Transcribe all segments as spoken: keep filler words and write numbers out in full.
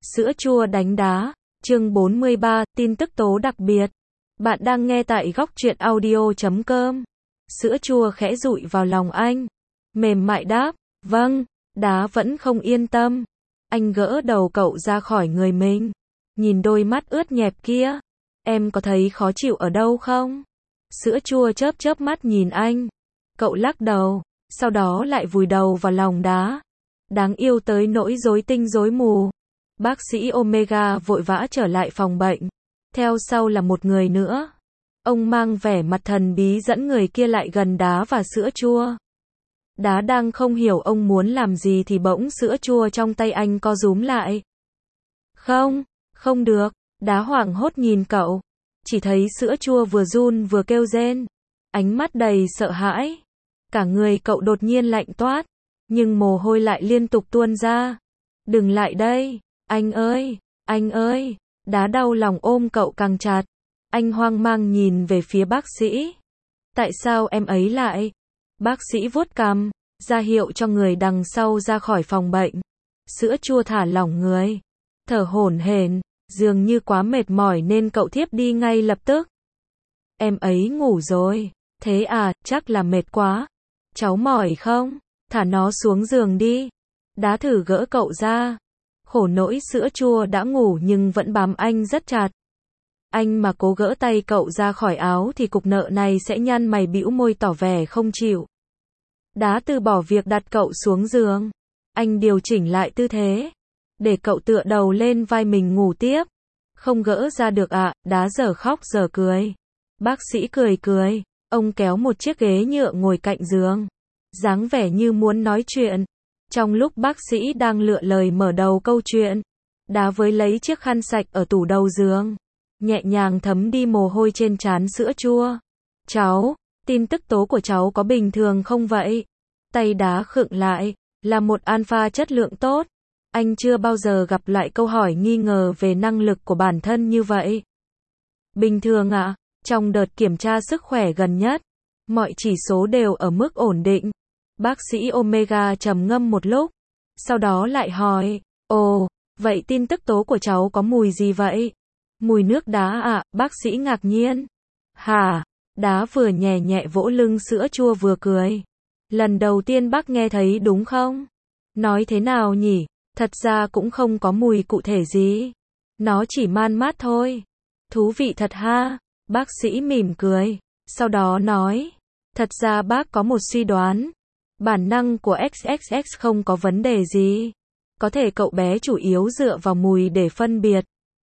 Sữa chua đánh đá, chương bốn mươi ba, tin tức tố đặc biệt. Bạn đang nghe tại góc truyện audio chấm com. Sữa chua khẽ dụi vào lòng anh. Mềm mại đáp, vâng, đá vẫn không yên tâm. Anh gỡ đầu cậu ra khỏi người mình. Nhìn đôi mắt ướt nhẹp kia. Em có thấy khó chịu ở đâu không? Sữa chua chớp chớp mắt nhìn anh. Cậu lắc đầu, sau đó lại vùi đầu vào lòng đá. Đáng yêu tới nỗi rối tinh rối mù. Bác sĩ Omega vội vã trở lại phòng bệnh. Theo sau là một người nữa. Ông mang vẻ mặt thần bí dẫn người kia lại gần đá và sữa chua. Đá đang không hiểu ông muốn làm gì thì bỗng sữa chua trong tay anh co rúm lại. Không, không được, đá hoảng hốt nhìn cậu. Chỉ thấy sữa chua vừa run vừa kêu rên. Ánh mắt đầy sợ hãi. Cả người cậu đột nhiên lạnh toát. Nhưng mồ hôi lại liên tục tuôn ra. Đừng lại đây, anh ơi, anh ơi. Đá đau lòng ôm cậu càng chặt. Anh hoang mang nhìn về phía bác sĩ. Tại sao em ấy lại? Bác sĩ vuốt cằm, ra hiệu cho người đằng sau ra khỏi phòng bệnh. Sữa chua thả lỏng người, thở hổn hển, dường như quá mệt mỏi nên cậu thiếp đi ngay lập tức. Em ấy ngủ rồi. Thế à, chắc là mệt quá. Cháu mỏi không? Thả nó xuống giường đi. Đá thử gỡ cậu ra. Khổ nỗi sữa chua đã ngủ nhưng vẫn bám anh rất chặt. Anh mà cố gỡ tay cậu ra khỏi áo thì cục nợ này sẽ nhăn mày bĩu môi tỏ vẻ không chịu. Đá từ bỏ việc đặt cậu xuống giường. Anh điều chỉnh lại tư thế. Để cậu tựa đầu lên vai mình ngủ tiếp. Không gỡ ra được ạ, à, đá giờ khóc giờ cười. Bác sĩ cười cười. Ông kéo một chiếc ghế nhựa ngồi cạnh giường. Dáng vẻ như muốn nói chuyện. Trong lúc bác sĩ đang lựa lời mở đầu câu chuyện, đá với lấy chiếc khăn sạch ở tủ đầu giường, nhẹ nhàng thấm đi mồ hôi trên trán sữa chua. Cháu, tin tức tố của cháu có bình thường không vậy? Tay đá khựng lại, là một alpha chất lượng tốt. Anh chưa bao giờ gặp lại câu hỏi nghi ngờ về năng lực của bản thân như vậy. Bình thường ạ, à, trong đợt kiểm tra sức khỏe gần nhất, mọi chỉ số đều ở mức ổn định. Bác sĩ Omega trầm ngâm một lúc, sau đó lại hỏi, ồ, vậy tin tức tố của cháu có mùi gì vậy? Mùi nước đá ạ, à, bác sĩ ngạc nhiên. Hả? Đá vừa nhẹ nhẹ vỗ lưng sữa chua vừa cười. Lần đầu tiên bác nghe thấy đúng không? Nói thế nào nhỉ? Thật ra cũng không có mùi cụ thể gì. Nó chỉ man mát thôi. Thú vị thật ha. Bác sĩ mỉm cười. Sau đó nói, thật ra bác có một suy đoán. Bản năng của ích ích ích không có vấn đề gì. Có thể cậu bé chủ yếu dựa vào mùi để phân biệt.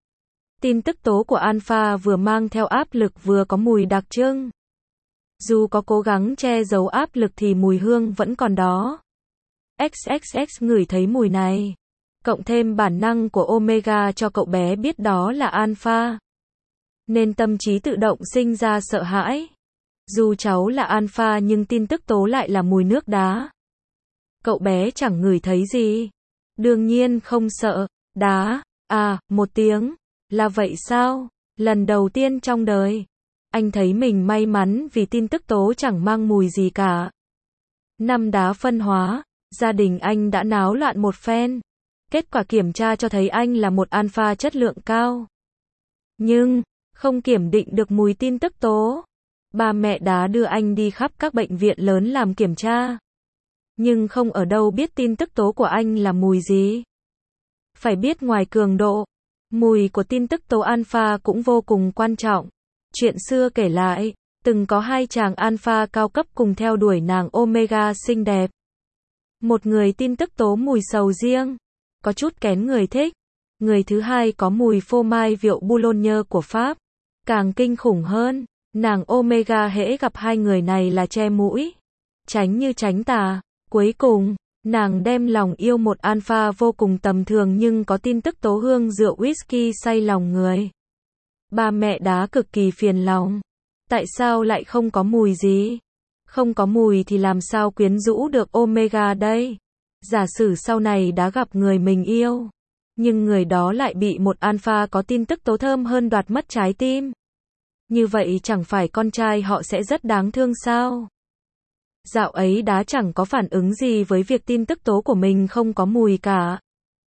Tin tức tố của alpha vừa mang theo áp lực vừa có mùi đặc trưng. Dù có cố gắng che giấu áp lực thì mùi hương vẫn còn đó. ích ích ích ngửi thấy mùi này. Cộng thêm bản năng của Omega cho cậu bé biết đó là alpha. Nên tâm trí tự động sinh ra sợ hãi. Dù cháu là alpha nhưng tin tức tố lại là mùi nước đá. Cậu bé chẳng ngửi thấy gì. Đương nhiên không sợ. Đá, à, một tiếng. Là vậy sao? Lần đầu tiên trong đời. Anh thấy mình may mắn vì tin tức tố chẳng mang mùi gì cả. Năm đá phân hóa, gia đình anh đã náo loạn một phen. Kết quả kiểm tra cho thấy anh là một alpha chất lượng cao. Nhưng, không kiểm định được mùi tin tức tố. Ba mẹ đá đưa anh đi khắp các bệnh viện lớn làm kiểm tra. Nhưng không ở đâu biết tin tức tố của anh là mùi gì. Phải biết ngoài cường độ, mùi của tin tức tố alpha cũng vô cùng quan trọng. Chuyện xưa kể lại, từng có hai chàng alpha cao cấp cùng theo đuổi nàng Omega xinh đẹp. Một người tin tức tố mùi sầu riêng, có chút kén người thích. Người thứ hai có mùi phô mai rượu Boulogne của Pháp. Càng kinh khủng hơn, nàng Omega hễ gặp hai người này là che mũi. Tránh như tránh tà. Cuối cùng, nàng đem lòng yêu một alpha vô cùng tầm thường nhưng có tin tức tố hương rượu whisky say lòng người. Ba mẹ đá cực kỳ phiền lòng. Tại sao lại không có mùi gì? Không có mùi thì làm sao quyến rũ được Omega đây? Giả sử sau này đã gặp người mình yêu, nhưng người đó lại bị một alpha có tin tức tố thơm hơn đoạt mất trái tim. Như vậy chẳng phải con trai họ sẽ rất đáng thương sao? Dạo ấy đá chẳng có phản ứng gì với việc tin tức tố của mình không có mùi cả.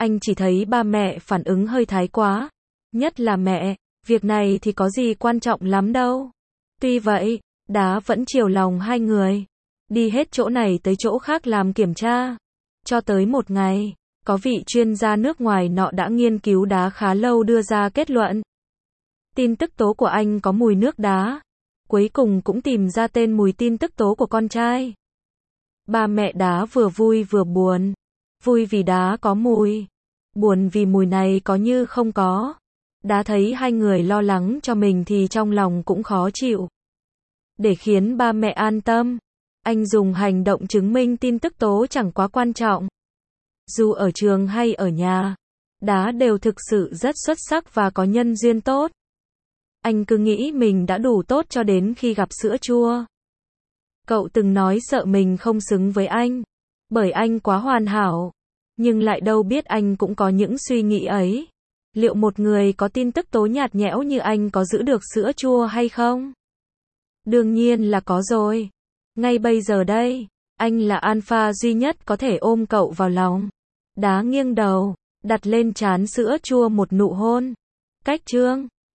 Anh chỉ thấy ba mẹ phản ứng hơi thái quá. Nhất là mẹ, việc này thì có gì quan trọng lắm đâu. Tuy vậy, Đá vẫn chiều lòng hai người. Đi hết chỗ này tới chỗ khác làm kiểm tra. Cho tới một ngày, có vị chuyên gia nước ngoài nọ đã nghiên cứu đá khá lâu đưa ra kết luận. Tin tức tố của anh có mùi nước đá. Cuối cùng cũng tìm ra tên mùi tin tức tố của con trai. Ba mẹ Đá vừa vui vừa buồn. Vui vì đá có mùi. Buồn vì mùi này có như không có. Đá thấy hai người lo lắng cho mình thì trong lòng cũng khó chịu. Để khiến ba mẹ an tâm, anh dùng hành động chứng minh tin tức tố chẳng quá quan trọng. Dù ở trường hay ở nhà, Đá đều thực sự rất xuất sắc và có nhân duyên tốt. Anh cứ nghĩ mình đã đủ tốt cho đến khi gặp sữa chua. Cậu từng nói sợ mình không xứng với anh, bởi anh quá hoàn hảo. Nhưng lại đâu biết anh cũng có những suy nghĩ ấy. Liệu một người có tin tức tố nhạt nhẽo như anh có giữ được sữa chua hay không? Đương nhiên là có rồi. Ngay bây giờ đây, anh là alpha duy nhất có thể ôm cậu vào lòng. Đá nghiêng đầu, đặt lên trán sữa chua một nụ hôn. Cách chương